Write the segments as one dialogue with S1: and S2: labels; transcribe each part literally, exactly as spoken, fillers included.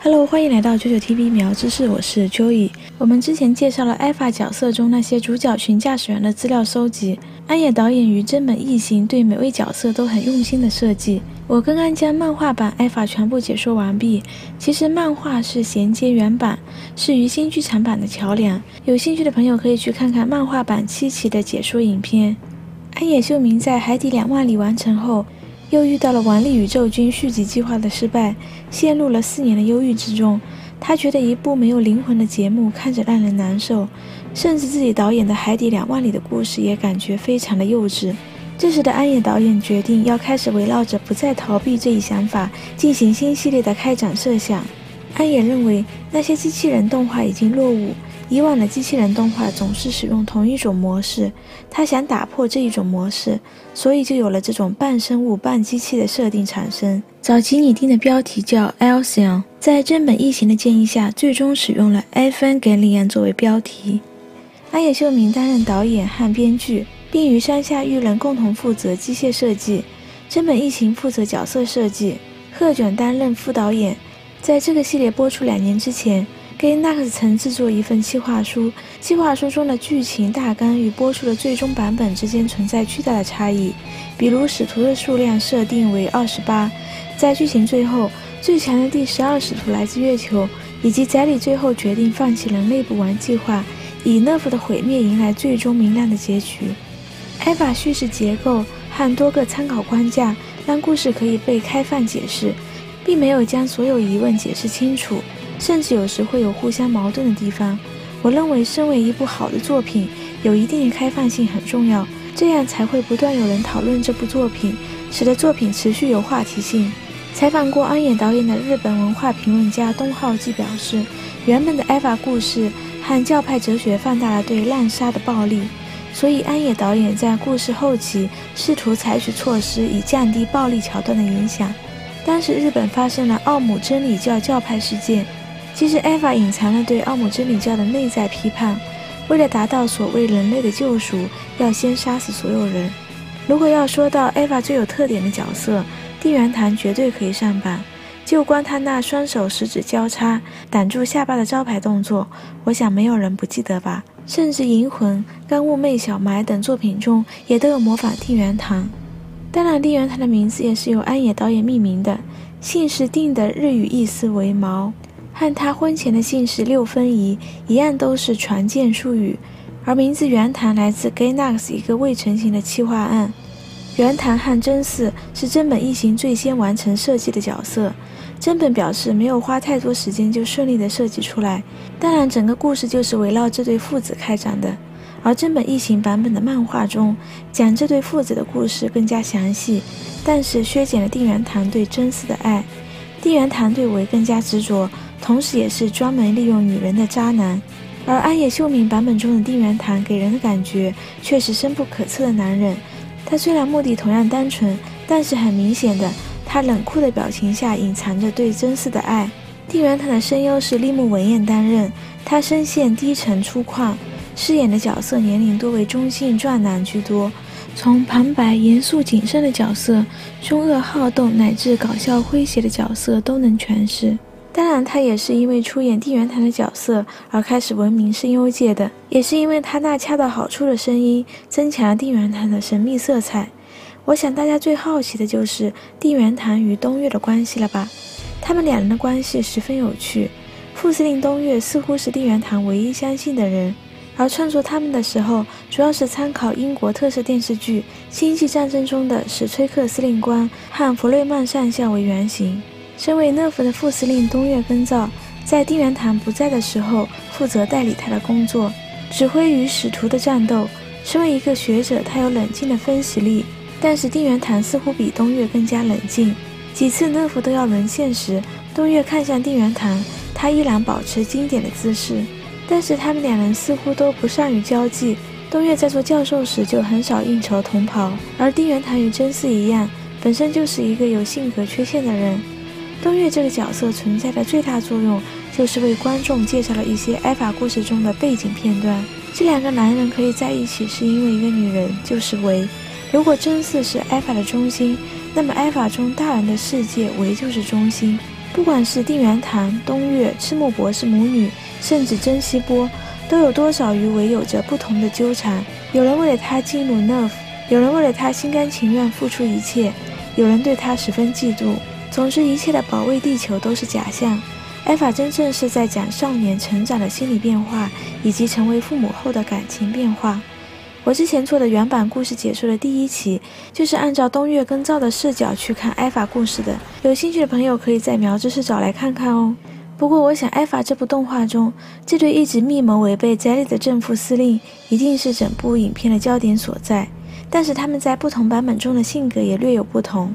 S1: Hello， 欢迎来到九九 T V 苗知识，我是 Joey。我们之前介绍了 A L P H A 角色中那些主角群驾驶员的资料搜集，安野导演与真本义行对每位角色都很用心的设计。我刚刚将漫画版 A L P H A 全部解说完毕。其实漫画是衔接原版，是与新剧场版的桥梁。有兴趣的朋友可以去看看漫画版七期的解说影片。安野秀明在《海底两万里》完成后，又遇到了王力宇宙军续集计划的失败，陷入了四年的忧郁之中。他觉得一部没有灵魂的节目看着让人难受，甚至自己导演的《海底两万里》的故事也感觉非常的幼稚。这时的安野导演决定要开始围绕着不再逃避这一想法进行新系列的开展设想。安野认为那些机器人动画已经落伍，以往的机器人动画总是使用同一种模式，他想打破这一种模式，所以就有了这种半生物半机器的设定产生。早期拟定的标题叫 Alcyon， 在真本义行的建议下，最终使用了 Evangelion 作为标题。安野秀明担任导演和编剧，并与山下裕人共同负责机械设计，真本义行负责角色设计，鹤卷担任副导演。在这个系列播出两年之前，Gainax 曾制作一份企划书，企划书中的剧情大纲与播出的最终版本之间存在巨大的差异，比如使徒的数量设定为二十八，在剧情最后，最强的第十二使徒来自月球，以及宰理最后决定放弃人类不玩计划，以 Nerf 的毁灭迎来最终明亮的结局。A L P H A 叙事结构和多个参考框架让故事可以被开放解释，并没有将所有疑问解释清楚，甚至有时会有互相矛盾的地方。我认为身为一部好的作品，有一定的开放性很重要，这样才会不断有人讨论这部作品，使得作品持续有话题性。采访过安野导演的日本文化评论家东浩纪表示，原本的 A L P H A 故事和教派哲学放大了对滥杀的暴力，所以安野导演在故事后期试图采取措施以降低暴力桥段的影响。当时日本发生了奥姆真理教教派事件，其实 A L P H A 隐藏了对奥姆真理教的内在批判，为了达到所谓人类的救赎，要先杀死所有人。如果要说到 A L P H A 最有特点的角色，地缘堂绝对可以上榜，就光他那双手十指交叉挡住下巴的招牌动作，我想没有人不记得吧。甚至银魂、干物妹小埋等作品中也都有模仿地缘堂。当然地缘堂的名字也是由安野导演命名的，姓氏定的日语意思为毛，和他婚前的姓氏六分仪一样，都是传剑术语。而名字元堂来自 Gainax 一个未成型的企划案。元堂和真嗣是真本义行最先完成设计的角色，真本表示没有花太多时间就顺利的设计出来，当然整个故事就是围绕这对父子开展的。而真本义行版本的漫画中讲这对父子的故事更加详细，但是削减了地缘堂对真嗣的爱。地缘堂对为更加执着，同时也是专门利用女人的渣男。而安野秀明版本中的地缘堂给人的感觉却是深不可测的男人，他虽然目的同样单纯，但是很明显的，他冷酷的表情下隐藏着对真嗣的爱。地缘堂的声优是立木文彦担任，他声线低沉粗犷，饰演的角色年龄多为中性壮男居多，从旁白严肃谨慎的角色，凶恶好动乃至搞笑诙谐的角色都能诠释。当然他也是因为出演地缘堂的角色而开始闻名声优界的，也是因为他那恰到好处的声音增强了地缘堂的神秘色彩。我想大家最好奇的就是地缘堂与东岳的关系了吧，他们两人的关系十分有趣，副司令东岳似乎是地缘堂唯一相信的人，而创作他们的时候主要是参考英国特摄电视剧《星际战争》中的史崔克司令官和弗瑞曼上校为原型。身为 Nerf 的副司令东岳耕造，在地缘堂不在的时候负责代理他的工作，指挥与使徒的战斗。身为一个学者，他有冷静的分析力，但是地缘堂似乎比东岳更加冷静。几次 Nerf 都要沦陷时，东岳看向地缘堂，他依然保持经典的姿势。但是他们两人似乎都不善于交际，东岳在做教授时就很少应酬同袍，而地缘堂与真嗣一样，本身就是一个有性格缺陷的人。东岳这个角色存在的最大作用，就是为观众介绍了一些 A L P H A 故事中的背景片段。这两个男人可以在一起，是因为一个女人，就是唯。如果真嗣是 A L P H A 的中心，那么 A L P H A 中大人的世界唯就是中心。 不管是定元堂、东岳、赤木博士母女，甚至真希波，都有多少与韦有着不同的纠缠。有人为了他进入 N E R V， 有人为了他心甘情愿付出一切，有人对他十分嫉妒。总之，一切的保卫地球都是假象。艾法真正是在讲少年成长的心理变化，以及成为父母后的感情变化。我之前做的原版故事解说的第一期，就是按照东岳耕造的视角去看艾法故事的，有兴趣的朋友可以在苗知识找来看看哦。不过我想艾法这部动画中，这对一直密谋违背斋利的正副司令，一定是整部影片的焦点所在，但是他们在不同版本中的性格也略有不同。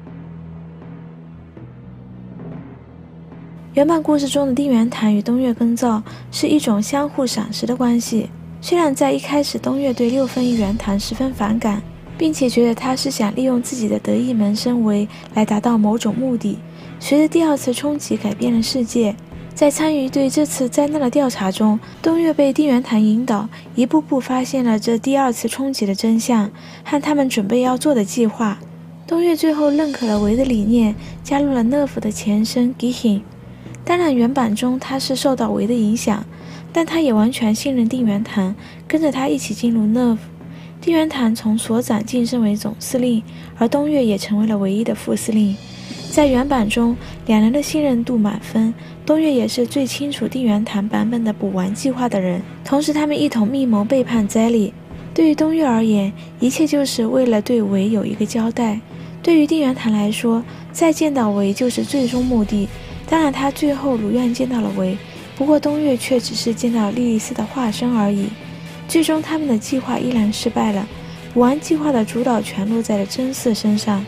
S1: 原版故事中的定元坛与东岳耕造是一种相互赏识的关系，虽然在一开始东岳对六分一元坛十分反感，并且觉得他是想利用自己的得意门生为来达到某种目的。随着第二次冲击改变了世界，在参与对这次灾难的调查中，东岳被定元坛引导，一步步发现了这第二次冲击的真相和他们准备要做的计划。东岳最后认可了韦的理念，加入了 N E R V 的前身 Gihin。当然原版中他是受到韦的影响，但他也完全信任定元坛，跟着他一起进入 N E R V。 定元坛从所长晋升为总司令，而东岳也成为了唯一的副司令。在原版中，两人的信任度满分，东岳也是最清楚定元坛版本的补完计划的人，同时他们一同密谋背叛斋利。对于东岳而言，一切就是为了对韦有一个交代。对于定元坛来说，再见到韦就是最终目的。当然他最后如愿见到了韦，不过东岳却只是见到了莉莉丝的化身而已。最终他们的计划依然失败了，补完计划的主导权落在了真嗣身上。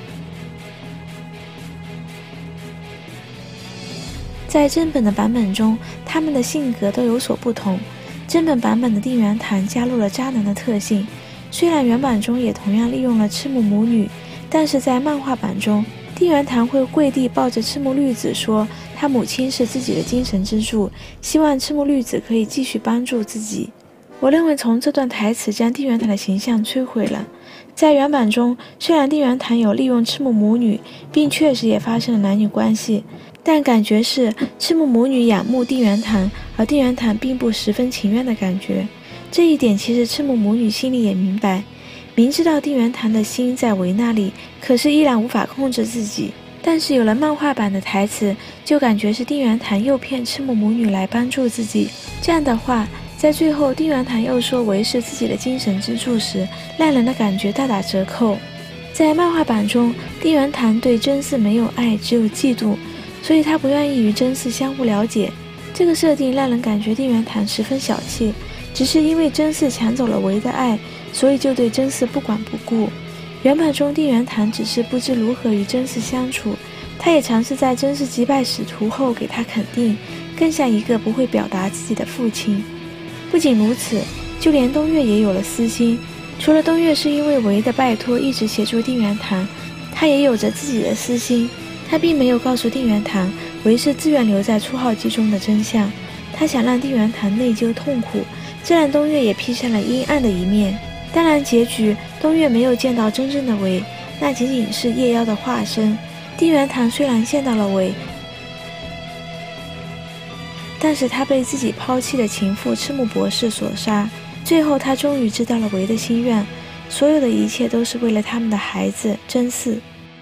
S1: 在真本的版本中，他们的性格都有所不同。真本版本的定元坛加入了渣男的特性，虽然原版中也同样利用了赤木母女，但是在漫画版中，定元坛会跪地抱着赤木绿子说他母亲是自己的精神支柱，希望赤木绿子可以继续帮助自己。我认为从这段台词将定元坛的形象摧毁了。在原版中，虽然定元坛有利用赤木母女，并确实也发生了男女关系，但感觉是赤木母女仰慕定元坛，而定元坛并不十分情愿的感觉。这一点其实赤木母女心里也明白，明知道定元坛的心在韦那里，可是依然无法控制自己。但是有了漫画版的台词，就感觉是定元坛诱骗赤木母女来帮助自己。这样的话，在最后定元坛又说韦是自己的精神支柱时，让人的感觉大打折扣。在漫画版中，定元坛对真嗣没有爱，只有嫉妒，所以他不愿意与真嗣相互了解。这个设定让人感觉定元坛十分小气，只是因为真嗣抢走了韦的爱，所以就对真嗣不管不顾。原版中定元坛只是不知如何与真嗣相处，他也尝试在真嗣击败使徒后给他肯定，更像一个不会表达自己的父亲。不仅如此，就连东岳也有了私心，除了东岳是因为韦的拜托一直协助定元坛，他也有着自己的私心。他并没有告诉定元坛韦是自愿留在初号机中的真相，他想让定元坛内疚痛苦，这让东岳也披上了阴暗的一面。当然结局东岳没有见到真正的韦，那仅仅是夜妖的化身。定元坛虽然见到了韦，但是他被自己抛弃的情妇赤木博士所杀。最后他终于知道了韦的心愿，所有的一切都是为了他们的孩子真嗣。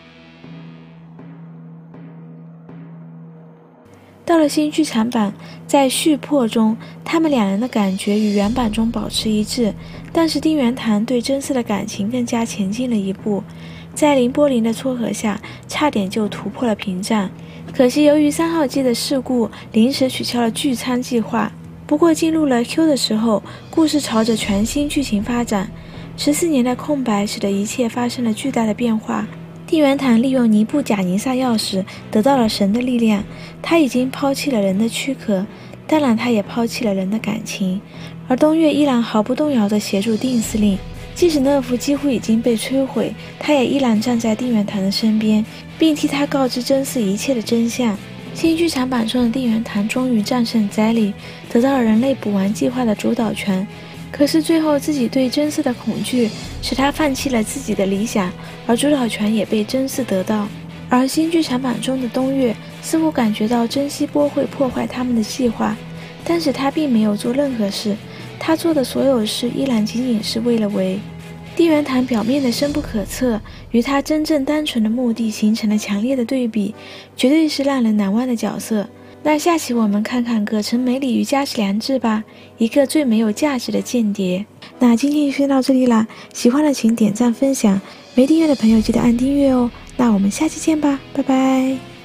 S1: 到了新剧场版，在续破中，他们两人的感觉与原版中保持一致，但是定元坛对真嗣的感情更加前进了一步，在凌波林的撮合下，差点就突破了屏障。可惜由于三号机的事故，临时取消了聚餐计划。不过进入了 Q 的时候，故事朝着全新剧情发展，十四年的空白使得一切发生了巨大的变化。定元坛利用尼布甲尼撒钥匙得到了神的力量，他已经抛弃了人的躯壳，当然他也抛弃了人的感情。而东岳依然毫不动摇地协助定司令，即使那幅几乎已经被摧毁，他也依然站在定元坛的身边，并替他告知真嗣一切的真相。新剧场版中的定元坛终于战胜斋利，得到了人类补完计划的主导权。可是最后自己对真嗣的恐惧使他放弃了自己的理想，而主导权也被真嗣得到。而新剧场版中的东岳似乎感觉到珍稀波会破坏他们的计划，但是他并没有做任何事，他做的所有事依然仅仅是为了维。地缘谈表面的深不可测，与他真正单纯的目的形成了强烈的对比，绝对是让人难忘的角色。那下期我们看看葛城美里与加时良治吧，一个最没有价值的间谍。那今天就先到这里啦，喜欢的请点赞分享，没订阅的朋友记得按订阅哦。那我们下期见吧，拜拜。